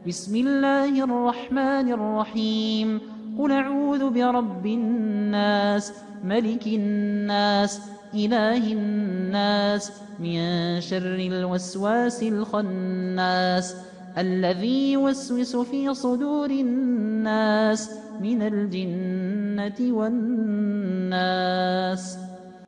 بسم الله الرحمن الرحيم قل أعوذ برب الناس ملك الناس إله الناس من شر الوسواس الخناس الذي يوسوس في صدور الناس من الجنة والناس.